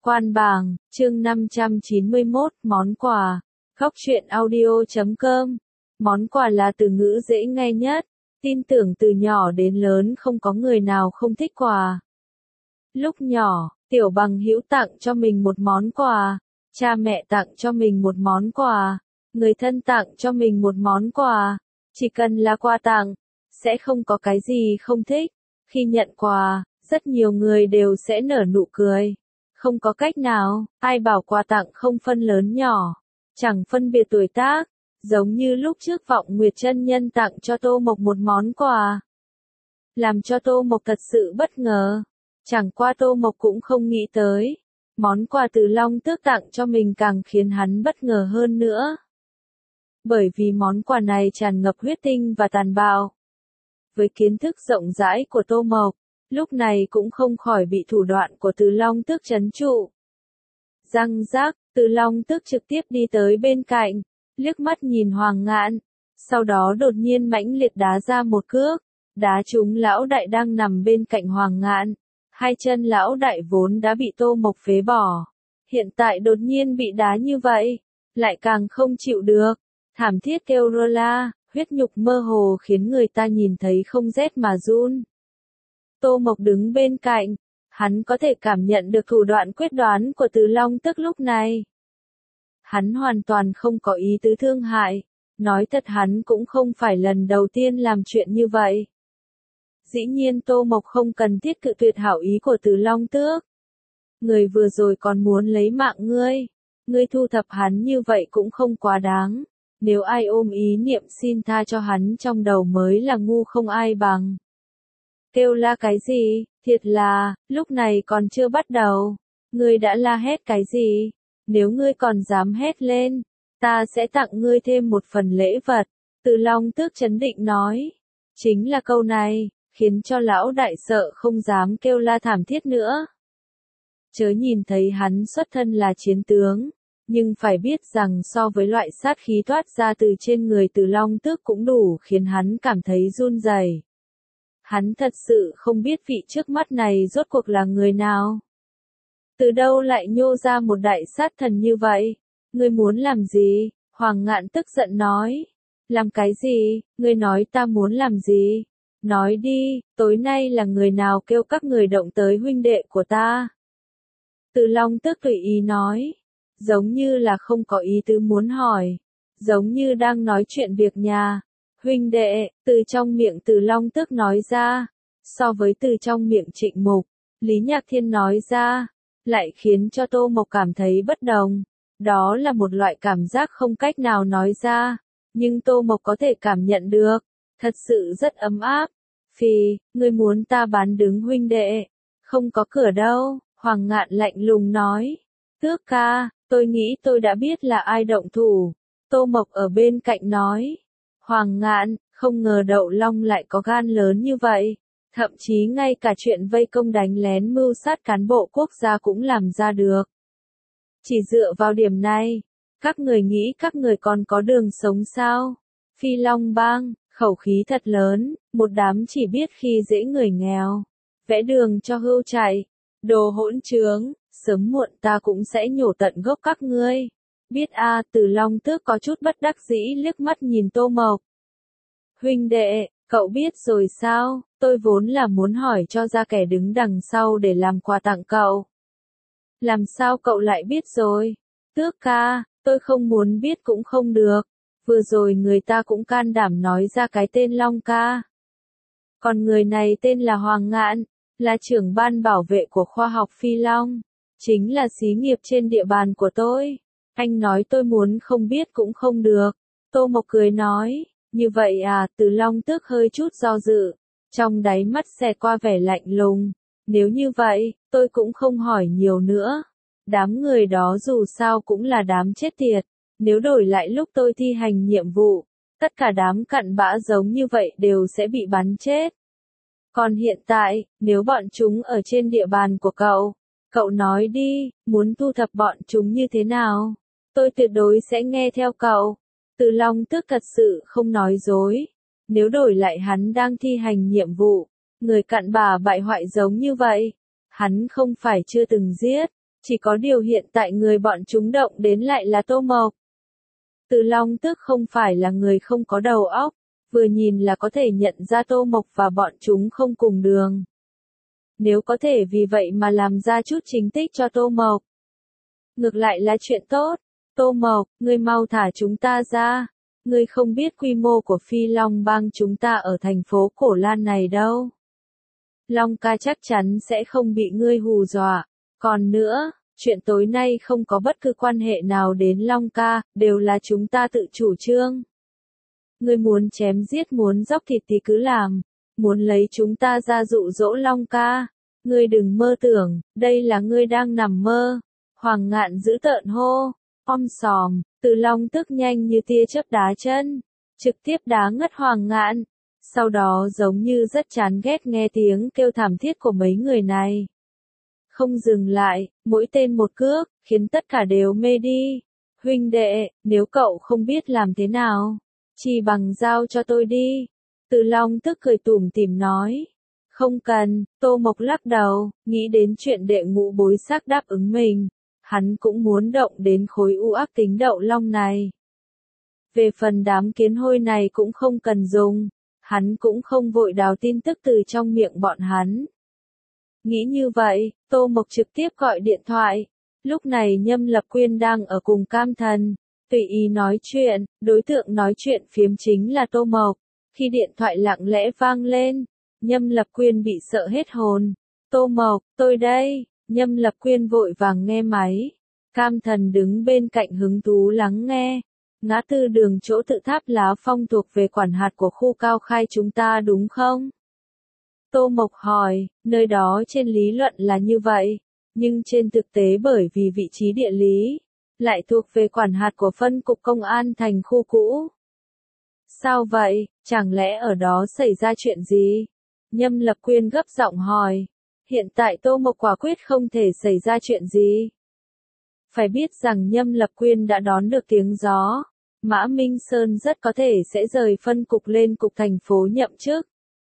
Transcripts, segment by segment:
Quan bảng, chương 591, món quà. Góc truyện audio.com. Món quà là từ ngữ dễ nghe nhất, tin tưởng từ nhỏ đến lớn không có người nào không thích quà. Lúc nhỏ, tiểu bằng hữu tặng cho mình một món quà, cha mẹ tặng cho mình một món quà, người thân tặng cho mình một món quà. Chỉ cần là quà tặng, sẽ không có cái gì không thích. Khi nhận quà, rất nhiều người đều sẽ nở nụ cười. Không có cách nào, ai bảo quà tặng không phân lớn nhỏ, chẳng phân biệt tuổi tác, giống như lúc trước Vọng Nguyệt chân nhân tặng cho Tô Mộc một món quà. Làm cho Tô Mộc thật sự bất ngờ, chẳng qua Tô Mộc cũng không nghĩ tới, món quà từ Long Tước tặng cho mình càng khiến hắn bất ngờ hơn nữa. Bởi vì món quà này tràn ngập huyết tinh và tàn bạo. Với kiến thức rộng rãi của Tô Mộc, lúc này cũng không khỏi bị thủ đoạn của Từ Long Tước trấn trụ. Răng rác, Từ Long Tước trực tiếp đi tới bên cạnh, liếc mắt nhìn Hoàng Ngạn, sau đó đột nhiên mãnh liệt đá ra một cước, đá trúng lão đại đang nằm bên cạnh Hoàng Ngạn. Hai chân lão đại vốn đã bị Tô Mộc phế bỏ, hiện tại đột nhiên bị đá như vậy, lại càng không chịu được, thảm thiết kêu rô la, huyết nhục mơ hồ khiến người ta nhìn thấy không rét mà run. Tô Mộc đứng bên cạnh, hắn có thể cảm nhận được thủ đoạn quyết đoán của Từ Long Tước lúc này. Hắn hoàn toàn không có ý tứ thương hại, nói thật hắn cũng không phải lần đầu tiên làm chuyện như vậy. Dĩ nhiên Tô Mộc không cần thiết cự tuyệt hảo ý của Từ Long Tước. Người vừa rồi còn muốn lấy mạng ngươi thu thập hắn như vậy cũng không quá đáng. Nếu ai ôm ý niệm xin tha cho hắn trong đầu mới là ngu không ai bằng. Kêu la cái gì, thiệt là, lúc này còn chưa bắt đầu. Ngươi đã la hét cái gì? Nếu ngươi còn dám hét lên, ta sẽ tặng ngươi thêm một phần lễ vật. Từ Long Tước trấn định nói. Chính là câu này, khiến cho lão đại sợ không dám kêu la thảm thiết nữa. Chớ nhìn thấy hắn xuất thân là chiến tướng, nhưng phải biết rằng so với loại sát khí toát ra từ trên người Từ Long Tước cũng đủ khiến hắn cảm thấy run rẩy. Hắn thật sự không biết vị trước mắt này rốt cuộc là người nào. Từ đâu lại nhô ra một đại sát thần như vậy? Ngươi muốn làm gì? Hoàng Ngạn tức giận nói. Làm cái gì? Ngươi nói ta muốn làm gì? Nói đi, tối nay là người nào kêu các người động tới huynh đệ của ta? Từ Long Tước tùy ý nói. Giống như là không có ý tứ muốn hỏi. Giống như đang nói chuyện việc nhà. Huynh đệ, từ trong miệng Từ Long Tước nói ra. So với từ trong miệng Trịnh Mục, Lý Nhạc Thiên nói ra, lại khiến cho Tô Mộc cảm thấy bất đồng. Đó là một loại cảm giác không cách nào nói ra. Nhưng Tô Mộc có thể cảm nhận được. Thật sự rất ấm áp. Phì, ngươi muốn ta bán đứng huynh đệ. Không có cửa đâu, Hoàng Ngạn lạnh lùng nói. Tước ca, tôi nghĩ tôi đã biết là ai động thủ. Tô Mộc ở bên cạnh nói. Hoàng Ngạn, không ngờ Đậu Long lại có gan lớn như vậy. Thậm chí ngay cả chuyện vây công đánh lén mưu sát cán bộ quốc gia cũng làm ra được. Chỉ dựa vào điểm này, các người nghĩ các người còn có đường sống sao? Phi Long Bang, khẩu khí thật lớn, một đám chỉ biết khi dễ người nghèo, vẽ đường cho hươu chạy, đồ hỗn trướng, sớm muộn ta cũng sẽ nhổ tận gốc các ngươi. Biết a, Từ Long Tước có chút bất đắc dĩ liếc mắt nhìn Tô Mộc. Huynh đệ, cậu biết rồi sao, tôi vốn là muốn hỏi cho ra kẻ đứng đằng sau để làm quà tặng cậu. Làm sao cậu lại biết rồi? Tước ca, tôi không muốn biết cũng không được. Vừa rồi người ta cũng can đảm nói ra cái tên Long ca. Còn người này tên là Hoàng Ngạn, là trưởng ban bảo vệ của khoa học Phi Long. Chính là xí nghiệp trên địa bàn của tôi. Anh nói tôi muốn không biết cũng không được. Tô Mộc cười nói, như vậy à, Từ Long Tước hơi chút do dự. Trong đáy mắt xẹt qua vẻ lạnh lùng. Nếu như vậy, tôi cũng không hỏi nhiều nữa. Đám người đó dù sao cũng là đám chết tiệt. Nếu đổi lại lúc tôi thi hành nhiệm vụ, tất cả đám cặn bã giống như vậy đều sẽ bị bắn chết. Còn hiện tại, nếu bọn chúng ở trên địa bàn của cậu nói đi, muốn thu thập bọn chúng như thế nào? Tôi tuyệt đối sẽ nghe theo cậu. Từ Long Tước thật sự không nói dối. Nếu đổi lại hắn đang thi hành nhiệm vụ, người cặn bã bại hoại giống như vậy, hắn không phải chưa từng giết, Chỉ có điều hiện tại người bọn chúng động đến lại là Tô Mộc. Từ Long Tước không phải là người không có đầu óc, vừa nhìn là có thể nhận ra Tô Mộc và bọn chúng không cùng đường. Nếu có thể vì vậy mà làm ra chút chính tích cho Tô Mộc, ngược lại là chuyện tốt. Tô Mộc, ngươi mau thả chúng ta ra. Ngươi không biết quy mô của Phi Long bang chúng ta ở thành phố Cổ Lan này đâu. Long ca chắc chắn sẽ không bị ngươi hù dọa. Còn nữa, chuyện tối nay không có bất cứ quan hệ nào đến Long ca, đều là chúng ta tự chủ trương. Ngươi muốn chém giết muốn dóc thịt thì cứ làm, muốn lấy chúng ta ra dụ dỗ Long ca. Ngươi đừng mơ tưởng, đây là ngươi đang nằm mơ. Hoàng Ngạn dữ tợn hô, om sòm, Từ Long Tước nhanh như tia chớp đá chân, trực tiếp đá ngất Hoàng Ngạn. Sau đó giống như rất chán ghét nghe tiếng kêu thảm thiết của mấy người này. Không dừng lại, mỗi tên một cước, khiến tất cả đều mê đi. Huynh đệ, nếu cậu không biết làm thế nào, chỉ bằng giao cho tôi đi. Từ Long Tước cười tủm tỉm nói. Không cần, Tô Mộc lắc đầu, nghĩ đến chuyện đệ ngũ bối xác đáp ứng mình. Hắn cũng muốn động đến khối u ác tính đậu long này. Về phần đám kiến hôi này cũng không cần dùng, hắn cũng không vội đào tin tức từ trong miệng bọn hắn. Nghĩ như vậy, Tô Mộc trực tiếp gọi điện thoại. Lúc này Nhâm Lập Quyên đang ở cùng Cam Thần, tùy ý nói chuyện, đối tượng nói chuyện phiếm chính là Tô Mộc. Khi điện thoại lặng lẽ vang lên, Nhâm Lập Quyên bị sợ hết hồn. Tô Mộc, tôi đây. Nhâm Lập Quyên vội vàng nghe máy. Cam Thần đứng bên cạnh hứng thú lắng nghe. Ngã tư đường chỗ tự tháp Lá Phong thuộc về quản hạt của khu Cao Khai chúng ta đúng không? Tô Mộc hỏi, nơi đó trên lý luận là như vậy, nhưng trên thực tế bởi vì vị trí địa lý, lại thuộc về quản hạt của phân cục công an thành khu cũ. Sao vậy, chẳng lẽ ở đó xảy ra chuyện gì? Nhâm Lập Quyên gấp giọng hỏi. Hiện tại Tô Mộc quả quyết không thể xảy ra chuyện gì. Phải biết rằng Nhâm Lập Quyên đã đón được tiếng gió. Mã Minh Sơn rất có thể sẽ rời phân cục lên cục thành phố nhậm chức.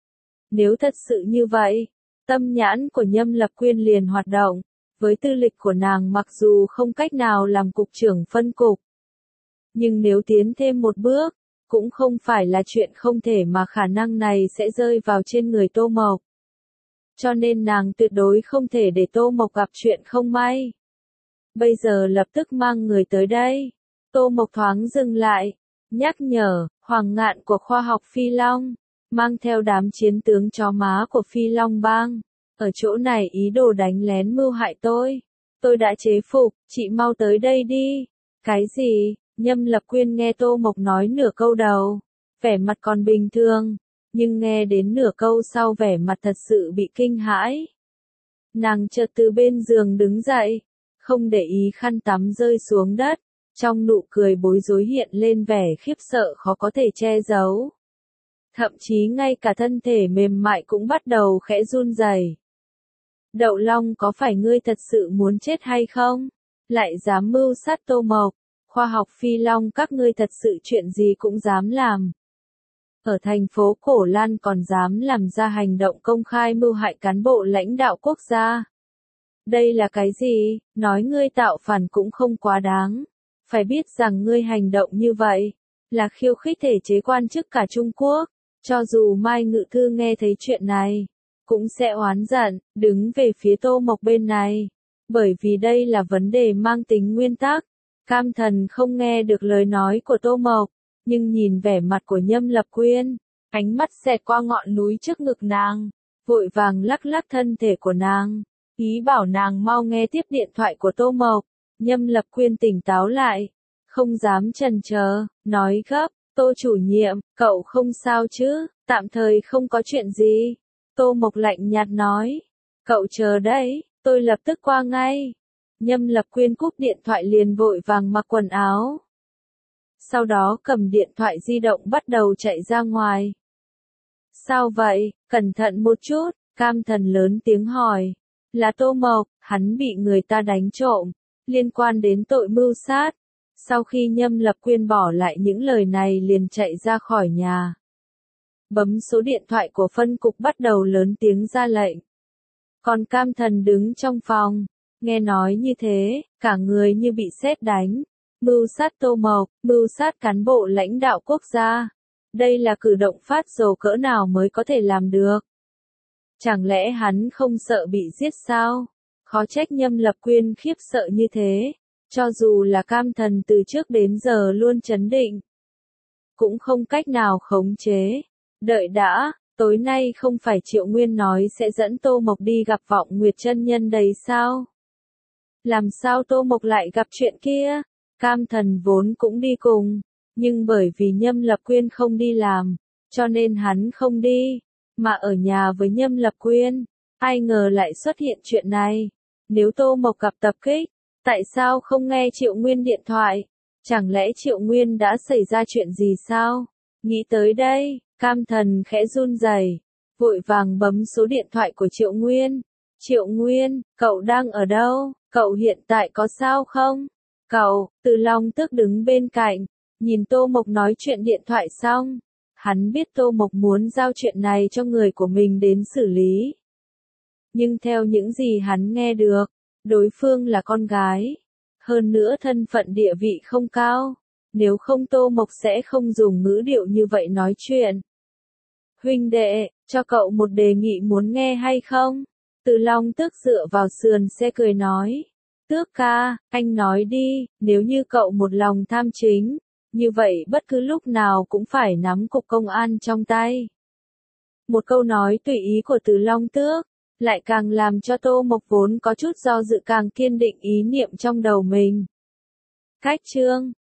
Nếu thật sự như vậy, tâm nhãn của Nhâm Lập Quyên liền hoạt động. Với tư lịch của nàng mặc dù không cách nào làm cục trưởng phân cục, nhưng nếu tiến thêm một bước, cũng không phải là chuyện không thể mà khả năng này sẽ rơi vào trên người Tô Mộc. Cho nên nàng tuyệt đối không thể để Tô Mộc gặp chuyện không may. Bây giờ lập tức mang người tới đây. Tô Mộc thoáng dừng lại, nhắc nhở, Hoàng Ngạn của khoa học Phi Long, mang theo đám chiến tướng chó má của Phi Long bang. Ở chỗ này ý đồ đánh lén mưu hại tôi. Tôi đã chế phục, chị mau tới đây đi. Cái gì? Nhâm Lập Quyên nghe Tô Mộc nói nửa câu đầu, vẻ mặt còn bình thường, nhưng nghe đến nửa câu sau vẻ mặt thật sự bị kinh hãi. Nàng chợt từ bên giường đứng dậy, không để ý khăn tắm rơi xuống đất, trong nụ cười bối rối hiện lên vẻ khiếp sợ khó có thể che giấu. Thậm chí ngay cả thân thể mềm mại cũng bắt đầu khẽ run rẩy. Đậu Long, có phải ngươi thật sự muốn chết hay không? Lại dám mưu sát Tô Mộc, khoa học Phi Long các ngươi thật sự chuyện gì cũng dám làm. Ở thành phố Cổ Lan còn dám làm ra hành động công khai mưu hại cán bộ lãnh đạo quốc gia. Đây là cái gì? Nói ngươi tạo phản cũng không quá đáng. Phải biết rằng ngươi hành động như vậy, là khiêu khích thể chế quan chức cả Trung Quốc. Cho dù Mai Ngự Thư nghe thấy chuyện này, cũng sẽ oán giận, đứng về phía Tô Mộc bên này. Bởi vì đây là vấn đề mang tính nguyên tắc. Cam Thần không nghe được lời nói của Tô Mộc, nhưng nhìn vẻ mặt của Nhâm Lập Quyên, ánh mắt xẹt qua ngọn núi trước ngực nàng, vội vàng lắc lắc thân thể của nàng, ý bảo nàng mau nghe tiếp điện thoại của Tô Mộc. Nhâm Lập Quyên tỉnh táo lại, không dám chần chờ, nói gấp, Tô chủ nhiệm, cậu không sao chứ, tạm thời không có chuyện gì. Tô Mộc lạnh nhạt nói, cậu chờ đấy, tôi lập tức qua ngay. Nhâm Lập Quyên cúp điện thoại liền vội vàng mặc quần áo. Sau đó cầm điện thoại di động bắt đầu chạy ra ngoài. Sao vậy, cẩn thận một chút, Cam Thần lớn tiếng hỏi. Là Tô Mộc, hắn bị người ta đánh trộm, liên quan đến tội mưu sát. Sau khi Nhâm Lập Quyên bỏ lại những lời này liền chạy ra khỏi nhà. Bấm số điện thoại của phân cục bắt đầu lớn tiếng ra lệnh. Còn Cam Thần đứng trong phòng, Nghe nói như thế, cả người như bị sét đánh. Mưu sát Tô Mộc, mưu sát cán bộ lãnh đạo quốc gia. Đây là cử động phát rồ cỡ nào mới có thể làm được? Chẳng lẽ hắn không sợ bị giết sao? Khó trách Nhâm Lập Quyên khiếp sợ như thế. Cho dù là Cam Thần từ trước đến giờ luôn trấn định, cũng không cách nào khống chế. Đợi đã, tối nay không phải Triệu Nguyên nói sẽ dẫn Tô Mộc đi gặp Vọng Nguyệt chân nhân đấy sao? Làm sao Tô Mộc lại gặp chuyện kia? Cam Thần vốn cũng đi cùng, nhưng bởi vì Nhâm Lập Quyên không đi làm, cho nên hắn không đi, mà ở nhà với Nhâm Lập Quyên. Ai ngờ lại xuất hiện chuyện này. Nếu Tô Mộc gặp tập kích, tại sao không nghe Triệu Nguyên điện thoại? Chẳng lẽ Triệu Nguyên đã xảy ra chuyện gì sao? Nghĩ tới đây, Cam Thần khẽ run rẩy, vội vàng bấm số điện thoại của Triệu Nguyên. Triệu Nguyên, cậu đang ở đâu? Cậu hiện tại có sao không? Cậu, Từ Long Tước đứng bên cạnh, nhìn Tô Mộc nói chuyện điện thoại xong. Hắn biết Tô Mộc muốn giao chuyện này cho người của mình đến xử lý. Nhưng theo những gì hắn nghe được, đối phương là con gái. Hơn nữa thân phận địa vị không cao. Nếu không Tô Mộc sẽ không dùng ngữ điệu như vậy nói chuyện. Huynh đệ, cho cậu một đề nghị muốn nghe hay không? Từ Long Tước dựa vào sườn xe cười nói. Tước ca, anh nói đi, nếu như cậu một lòng tham chính, như vậy bất cứ lúc nào cũng phải nắm cục công an trong tay. Một câu nói tùy ý của Từ Long Tước, lại càng làm cho Tô Mộc vốn có chút do dự càng kiên định ý niệm trong đầu mình. Cách chương